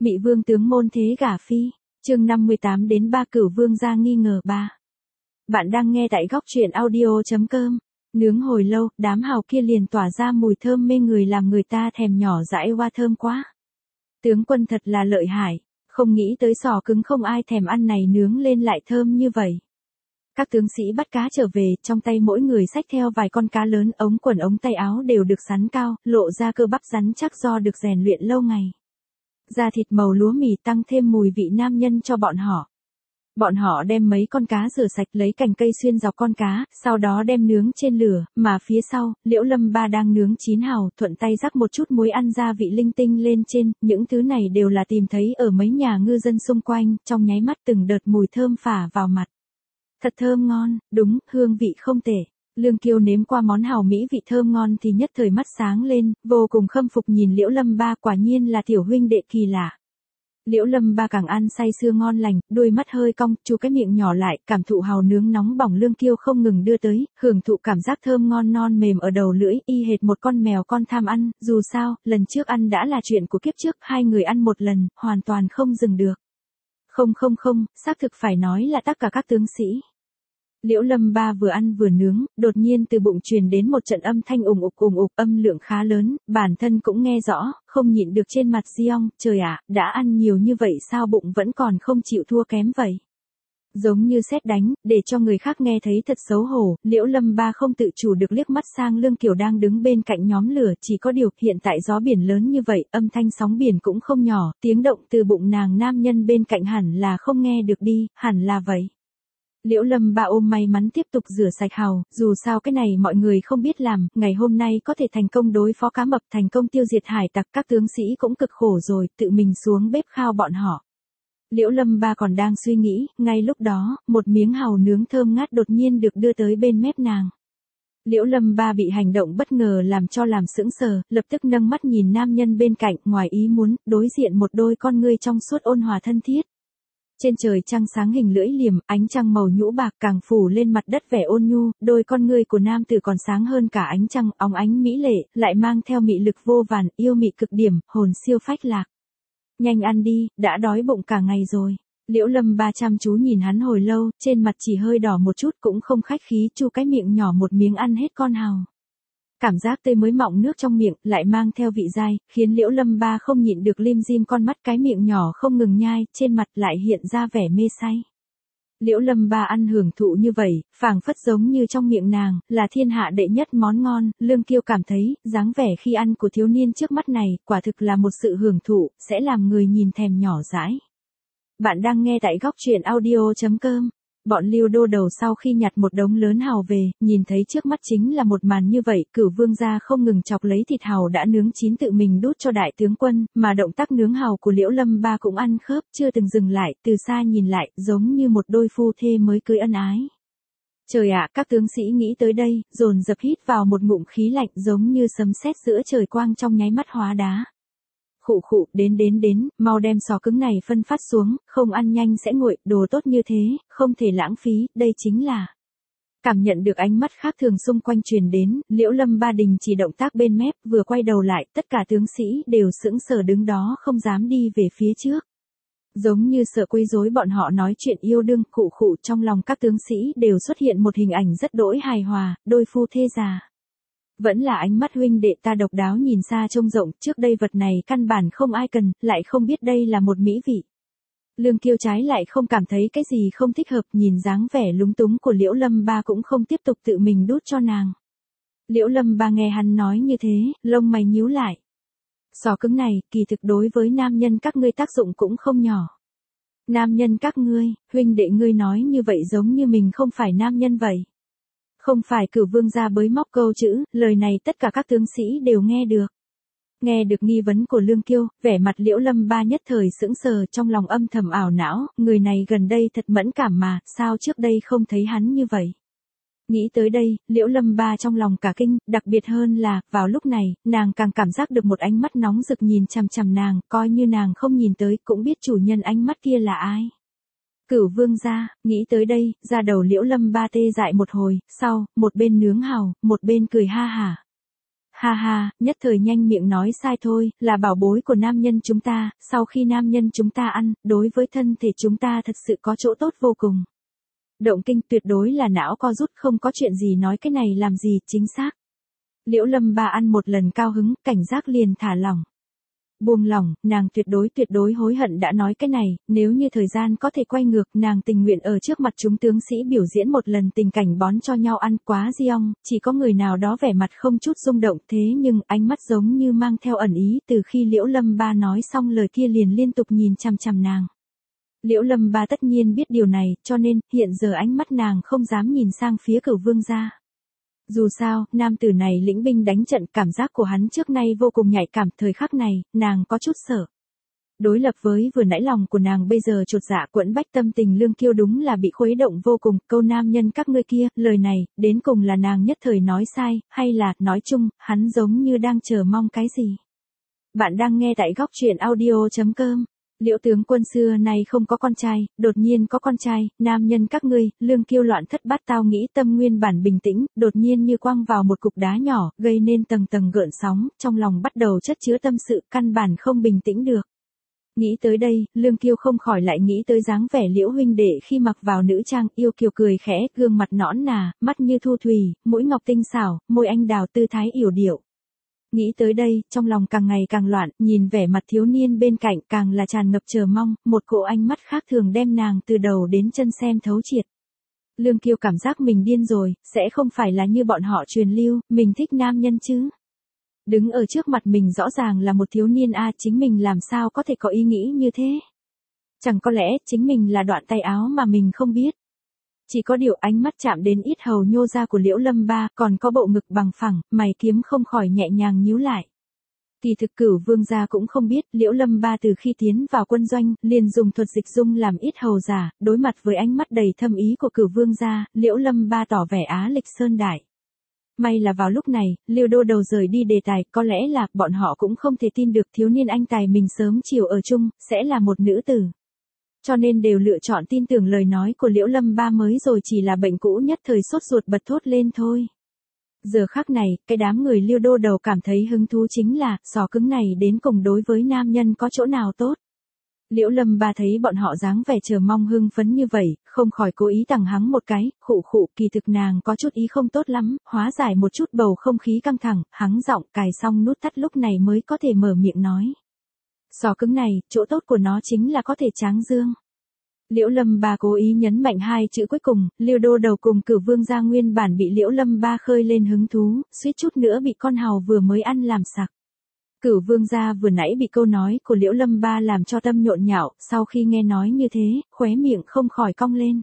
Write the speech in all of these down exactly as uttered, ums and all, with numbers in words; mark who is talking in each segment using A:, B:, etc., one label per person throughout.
A: Mị vương tướng môn thế gả phi, chương năm mươi tám đến ba cửu vương gia nghi ngờ ba. Bạn đang nghe tại góc truyện audio.com. Nướng hồi lâu, đám hàu kia liền tỏa ra mùi thơm mê người làm người ta thèm nhỏ dãi hoa thơm quá. Tướng quân thật là lợi hại, không nghĩ tới sò cứng không ai thèm ăn này nướng lên lại thơm như vậy. Các tướng sĩ bắt cá trở về, trong tay mỗi người xách theo vài con cá lớn, ống quần ống tay áo đều được sắn cao, lộ ra cơ bắp rắn chắc do được rèn luyện lâu ngày. Da thịt màu lúa mì tăng thêm mùi vị nam nhân cho bọn họ. Bọn họ đem mấy con cá rửa sạch, lấy cành cây xuyên dọc con cá, sau đó đem nướng trên lửa, mà phía sau, Liễu Lâm Ba đang nướng chín hàu, thuận tay rắc một chút muối ăn gia vị linh tinh lên trên, những thứ này đều là tìm thấy ở mấy nhà ngư dân xung quanh, trong nháy mắt từng đợt mùi thơm phả vào mặt. Thật thơm ngon, đúng, hương vị không tệ. Lương Kiêu nếm qua món hàu mỹ vị thơm ngon thì nhất thời mắt sáng lên, vô cùng khâm phục nhìn Liễu Lâm Ba, quả nhiên là tiểu huynh đệ kỳ lạ. Liễu Lâm Ba càng ăn say sưa ngon lành, đôi mắt hơi cong, chu cái miệng nhỏ lại, cảm thụ hàu nướng nóng bỏng Lương Kiêu không ngừng đưa tới, hưởng thụ cảm giác thơm ngon non mềm ở đầu lưỡi, y hệt một con mèo con tham ăn, dù sao, lần trước ăn đã là chuyện của kiếp trước, hai người ăn một lần, hoàn toàn không dừng được. Không không không, xác thực phải nói là tất cả các tướng sĩ. Liễu Lâm Ba vừa ăn vừa nướng, đột nhiên từ bụng truyền đến một trận âm thanh ùng ục ùng ục, âm lượng khá lớn, bản thân cũng nghe rõ, không nhịn được trên mặt Giong, trời ạ, đã ăn nhiều như vậy sao bụng vẫn còn không chịu thua kém vậy. Giống như sét đánh, để cho người khác nghe thấy thật xấu hổ, Liễu Lâm Ba không tự chủ được liếc mắt sang Lương Kiều đang đứng bên cạnh nhóm lửa, chỉ có điều, hiện tại gió biển lớn như vậy, âm thanh sóng biển cũng không nhỏ, tiếng động từ bụng nàng nam nhân bên cạnh hẳn là không nghe được đi, hẳn là vậy. Liễu Lâm Ba ôm may mắn tiếp tục rửa sạch hàu, dù sao cái này mọi người không biết làm, ngày hôm nay có thể thành công đối phó cá mập, thành công tiêu diệt hải tặc, các tướng sĩ cũng cực khổ rồi, tự mình xuống bếp khao bọn họ. Liễu Lâm Ba còn đang suy nghĩ, ngay lúc đó, một miếng hàu nướng thơm ngát đột nhiên được đưa tới bên mép nàng. Liễu Lâm Ba bị hành động bất ngờ làm cho làm sững sờ, lập tức nâng mắt nhìn nam nhân bên cạnh, ngoài ý muốn, đối diện một đôi con ngươi trong suốt ôn hòa thân thiết. Trên trời trăng sáng hình lưỡi liềm, ánh trăng màu nhũ bạc càng phủ lên mặt đất vẻ ôn nhu, đôi con ngươi của nam tử còn sáng hơn cả ánh trăng, óng ánh mỹ lệ, lại mang theo mị lực vô vàn, yêu mị cực điểm, hồn siêu phách lạc. Nhanh ăn đi, đã đói bụng cả ngày rồi. Liễu Lâm Ba chăm chú nhìn hắn hồi lâu, trên mặt chỉ hơi đỏ một chút cũng không khách khí, chu cái miệng nhỏ một miếng ăn hết con hàu. Cảm giác tươi mới mọng nước trong miệng, lại mang theo vị dai, khiến Liễu Lâm Ba không nhịn được lim dim con mắt, cái miệng nhỏ không ngừng nhai, trên mặt lại hiện ra vẻ mê say. Liễu Lâm Ba ăn hưởng thụ như vậy, phảng phất giống như trong miệng nàng, là thiên hạ đệ nhất món ngon, Lương Kiêu cảm thấy, dáng vẻ khi ăn của thiếu niên trước mắt này, quả thực là một sự hưởng thụ, sẽ làm người nhìn thèm nhỏ dãi. Bạn đang nghe tại góc truyện audio.com. Bọn Lưu Đô đầu sau khi nhặt một đống lớn hàu về, nhìn thấy trước mắt chính là một màn như vậy, Cửu Vương gia không ngừng chọc lấy thịt hàu đã nướng chín tự mình đút cho đại tướng quân, mà động tác nướng hàu của Liễu Lâm Ba cũng ăn khớp, chưa từng dừng lại, từ xa nhìn lại, giống như một đôi phu thê mới cưới ân ái. Trời ạ, các tướng sĩ nghĩ tới đây, dồn dập hít vào một ngụm khí lạnh giống như sấm sét giữa trời quang trong nháy mắt hóa đá. Khụ khụ, đến đến đến, mau đem sò cứng này phân phát xuống, không ăn nhanh sẽ nguội, đồ tốt như thế, không thể lãng phí, đây chính là. Cảm nhận được ánh mắt khác thường xung quanh truyền đến, Liễu Lâm Ba đình chỉ động tác bên mép, vừa quay đầu lại, tất cả tướng sĩ đều sững sờ đứng đó không dám đi về phía trước. Giống như sợ quấy rối bọn họ nói chuyện yêu đương, khụ khụ, trong lòng các tướng sĩ đều xuất hiện một hình ảnh rất đỗi hài hòa, đôi phu thê già. Vẫn là ánh mắt huynh đệ ta độc đáo nhìn xa trông rộng, trước đây vật này căn bản không ai cần, lại không biết đây là một mỹ vị. Lương Kiêu trái lại không cảm thấy cái gì không thích hợp, nhìn dáng vẻ lúng túng của Liễu Lâm Ba cũng không tiếp tục tự mình đút cho nàng. Liễu Lâm Ba nghe hắn nói như thế, lông mày nhíu lại. Sò cứng này, kỳ thực đối với nam nhân các ngươi tác dụng cũng không nhỏ. Nam nhân các ngươi, huynh đệ ngươi nói như vậy giống như mình không phải nam nhân vậy. Không phải Cửu Vương gia bới móc câu chữ, lời này tất cả các tướng sĩ đều nghe được. Nghe được nghi vấn của Lương Kiêu, vẻ mặt Liễu Lâm Ba nhất thời sững sờ, trong lòng âm thầm ảo não, người này gần đây thật mẫn cảm mà, sao trước đây không thấy hắn như vậy. Nghĩ tới đây, Liễu Lâm Ba trong lòng cả kinh, đặc biệt hơn là, vào lúc này, nàng càng cảm giác được một ánh mắt nóng rực nhìn chằm chằm nàng, coi như nàng không nhìn tới, cũng biết chủ nhân ánh mắt kia là ai. Cửu Vương gia, nghĩ tới đây, ra đầu Liễu Lâm Ba tê dại một hồi, sau, một bên nướng hàu, một bên cười ha hả. Ha ha, nhất thời nhanh miệng nói sai thôi, là bảo bối của nam nhân chúng ta, sau khi nam nhân chúng ta ăn, đối với thân thể chúng ta thật sự có chỗ tốt vô cùng. Động kinh tuyệt đối là não co rút, không có chuyện gì nói cái này làm gì, chính xác. Liễu Lâm Ba ăn một lần cao hứng, cảnh giác liền thả lỏng. Buông lỏng, nàng tuyệt đối tuyệt đối hối hận đã nói cái này, nếu như thời gian có thể quay ngược, nàng tình nguyện ở trước mặt chúng tướng sĩ biểu diễn một lần tình cảnh bón cho nhau ăn quá di ong, chỉ có người nào đó vẻ mặt không chút rung động thế nhưng ánh mắt giống như mang theo ẩn ý từ khi Liễu Lâm Ba nói xong lời kia liền liên tục nhìn chằm chằm nàng. Liễu Lâm Ba tất nhiên biết điều này, cho nên, hiện giờ ánh mắt nàng không dám nhìn sang phía Cửu Vương gia. Dù sao, nam tử này lĩnh binh đánh trận, cảm giác của hắn trước nay vô cùng nhạy cảm, thời khắc này, nàng có chút sợ. Đối lập với vừa nãy lòng của nàng bây giờ chột dạ quẫn bách, tâm tình Lương Kiêu đúng là bị khuấy động vô cùng, câu nam nhân các ngươi kia, lời này, đến cùng là nàng nhất thời nói sai, hay là, nói chung, hắn giống như đang chờ mong cái gì. Bạn đang nghe tại góc truyện audio chấm com. Liễu tướng quân xưa nay không có con trai, đột nhiên có con trai, nam nhân các ngươi, Lương Kiêu loạn thất bát tao nghĩ tâm nguyên bản bình tĩnh, đột nhiên như quăng vào một cục đá nhỏ, gây nên tầng tầng gợn sóng, trong lòng bắt đầu chất chứa tâm sự, căn bản không bình tĩnh được. Nghĩ tới đây, Lương Kiêu không khỏi lại nghĩ tới dáng vẻ Liễu huynh đệ khi mặc vào nữ trang, yêu kiều cười khẽ, gương mặt nõn nà, mắt như thu thủy, mũi ngọc tinh xảo, môi anh đào tư thái yểu điệu. Nghĩ tới đây, trong lòng càng ngày càng loạn, nhìn vẻ mặt thiếu niên bên cạnh càng là tràn ngập chờ mong, một cỗ ánh mắt khác thường đem nàng từ đầu đến chân xem thấu triệt. Lương Kiêu cảm giác mình điên rồi, sẽ không phải là như bọn họ truyền lưu, mình thích nam nhân chứ. Đứng ở trước mặt mình rõ ràng là một thiếu niên a, chính mình làm sao có thể có ý nghĩ như thế. Chẳng có lẽ chính mình là đoạn tay áo mà mình không biết. Chỉ có điều ánh mắt chạm đến ít hầu nhô ra của Liễu Lâm Ba, còn có bộ ngực bằng phẳng, mày kiếm không khỏi nhẹ nhàng nhíu lại. Kỳ thực Cửu Vương gia cũng không biết, Liễu Lâm Ba từ khi tiến vào quân doanh, liền dùng thuật dịch dung làm ít hầu giả, đối mặt với ánh mắt đầy thâm ý của Cửu Vương gia, Liễu Lâm Ba tỏ vẻ á lịch sơn đại. May là vào lúc này, Liêu Đô Đầu rời đi đề tài, có lẽ là bọn họ cũng không thể tin được thiếu niên anh tài mình sớm chiều ở chung, sẽ là một nữ tử. Cho nên đều lựa chọn tin tưởng lời nói của Liễu Lâm Ba mới rồi chỉ là bệnh cũ nhất thời sốt ruột bật thốt lên thôi. Giờ khắc này, cái đám người Liêu Đô Đầu cảm thấy hứng thú chính là, sò cứng này đến cùng đối với nam nhân có chỗ nào tốt. Liễu Lâm Ba thấy bọn họ dáng vẻ chờ mong hưng phấn như vậy, không khỏi cố ý tằng hắng một cái, khụ khụ, kỳ thực nàng có chút ý không tốt lắm, hóa giải một chút bầu không khí căng thẳng, hắng giọng, cài xong nút thắt lúc này mới có thể mở miệng nói. Sò cứng này, chỗ tốt của nó chính là có thể tráng dương. Liễu Lâm Ba cố ý nhấn mạnh hai chữ cuối cùng, Liêu Đô Đầu cùng Cửu Vương gia nguyên bản bị Liễu Lâm Ba khơi lên hứng thú, suýt chút nữa bị con hàu vừa mới ăn làm sặc. Cửu Vương gia vừa nãy bị câu nói của Liễu Lâm Ba làm cho tâm nhộn nhạo, sau khi nghe nói như thế, khóe miệng không khỏi cong lên.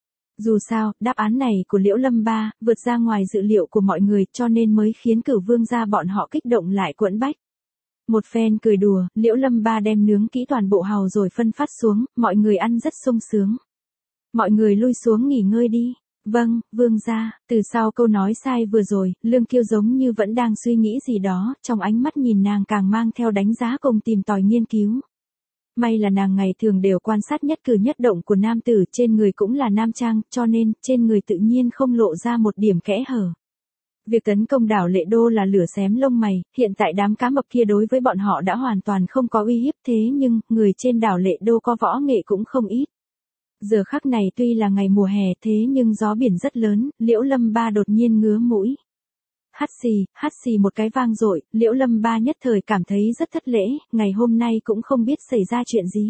A: Dù sao, đáp án này của Liễu Lâm Ba vượt ra ngoài dự liệu của mọi người, cho nên mới khiến Cửu Vương gia bọn họ kích động lại quẫn bách. Một phen cười đùa, Liễu Lâm Ba đem nướng kỹ toàn bộ hàu rồi phân phát xuống, mọi người ăn rất sung sướng. Mọi người lui xuống nghỉ ngơi đi. Vâng, Vương gia. Từ sau câu nói sai vừa rồi, Lương Kiêu giống như vẫn đang suy nghĩ gì đó, trong ánh mắt nhìn nàng càng mang theo đánh giá cùng tìm tòi nghiên cứu. May là nàng ngày thường đều quan sát nhất cử nhất động của nam tử, trên người cũng là nam trang, cho nên, trên người tự nhiên không lộ ra một điểm kẽ hở. Việc tấn công đảo Lệ Đô là lửa xém lông mày, hiện tại đám cá mập kia đối với bọn họ đã hoàn toàn không có uy hiếp, thế nhưng, người trên đảo Lệ Đô có võ nghệ cũng không ít. Giờ khắc này tuy là ngày mùa hè thế nhưng gió biển rất lớn, Liễu Lâm Ba đột nhiên ngứa mũi. Hắt xì, hắt xì một cái vang dội, Liễu Lâm Ba nhất thời cảm thấy rất thất lễ, ngày hôm nay cũng không biết xảy ra chuyện gì.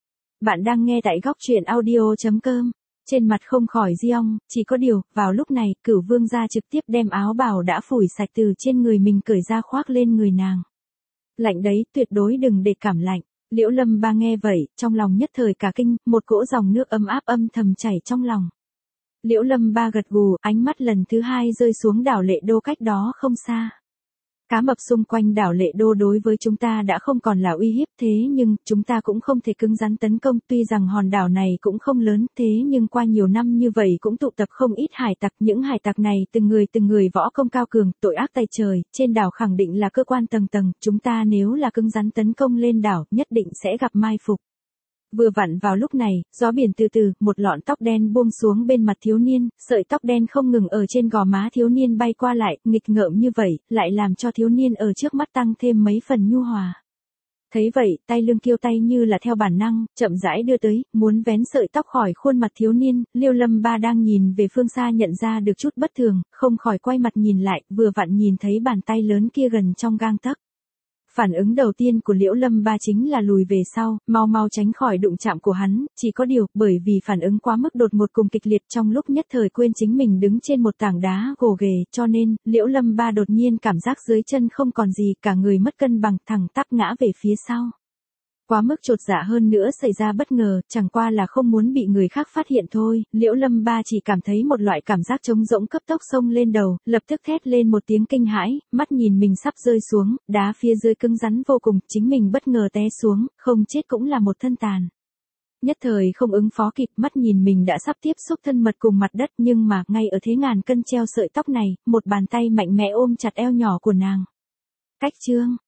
A: Bạn đang nghe tại góc truyện audio chấm com. Trên mặt không khỏi di ong, chỉ có điều, vào lúc này, Cửu Vương gia trực tiếp đem áo bào đã phủi sạch từ trên người mình cởi ra khoác lên người nàng. Lạnh đấy, tuyệt đối đừng để cảm lạnh. Liễu Lâm Ba nghe vậy, trong lòng nhất thời cả kinh, một cỗ dòng nước ấm áp âm thầm chảy trong lòng. Liễu Lâm Ba gật gù, ánh mắt lần thứ hai rơi xuống đảo Lệ Đô cách đó không xa. Cá mập xung quanh đảo Lệ Đô đối với chúng ta đã không còn là uy hiếp, thế nhưng, chúng ta cũng không thể cứng rắn tấn công, tuy rằng hòn đảo này cũng không lớn, thế nhưng qua nhiều năm như vậy cũng tụ tập không ít hải tặc, những hải tặc này từng người từng người võ công cao cường, tội ác tày trời, trên đảo khẳng định là cơ quan tầng tầng, chúng ta nếu là cứng rắn tấn công lên đảo, nhất định sẽ gặp mai phục. Vừa vặn vào lúc này, gió biển từ từ, một lọn tóc đen buông xuống bên mặt thiếu niên, sợi tóc đen không ngừng ở trên gò má thiếu niên bay qua lại, nghịch ngợm như vậy, lại làm cho thiếu niên ở trước mắt tăng thêm mấy phần nhu hòa. Thấy vậy, tay lưng kiêu tay như là theo bản năng, chậm rãi đưa tới, muốn vén sợi tóc khỏi khuôn mặt thiếu niên, Liễu Lâm Ba đang nhìn về phương xa nhận ra được chút bất thường, không khỏi quay mặt nhìn lại, vừa vặn nhìn thấy bàn tay lớn kia gần trong gang tấc. Phản ứng đầu tiên của Liễu Lâm Ba chính là lùi về sau, mau mau tránh khỏi đụng chạm của hắn, chỉ có điều, bởi vì phản ứng quá mức đột ngột cùng kịch liệt trong lúc nhất thời quên chính mình đứng trên một tảng đá gồ ghề, cho nên, Liễu Lâm Ba đột nhiên cảm giác dưới chân không còn gì, cả người mất cân bằng, thẳng tắp ngã về phía sau. Quá mức chột dạ hơn nữa xảy ra bất ngờ, chẳng qua là không muốn bị người khác phát hiện thôi, Liễu Lâm Ba chỉ cảm thấy một loại cảm giác trống rỗng cấp tốc xông lên đầu, lập tức thét lên một tiếng kinh hãi, mắt nhìn mình sắp rơi xuống, đá phía dưới cứng rắn vô cùng, chính mình bất ngờ té xuống, không chết cũng là một thân tàn. Nhất thời không ứng phó kịp, mắt nhìn mình đã sắp tiếp xúc thân mật cùng mặt đất, nhưng mà, ngay ở thế ngàn cân treo sợi tóc này, một bàn tay mạnh mẽ ôm chặt eo nhỏ của nàng. Cách chương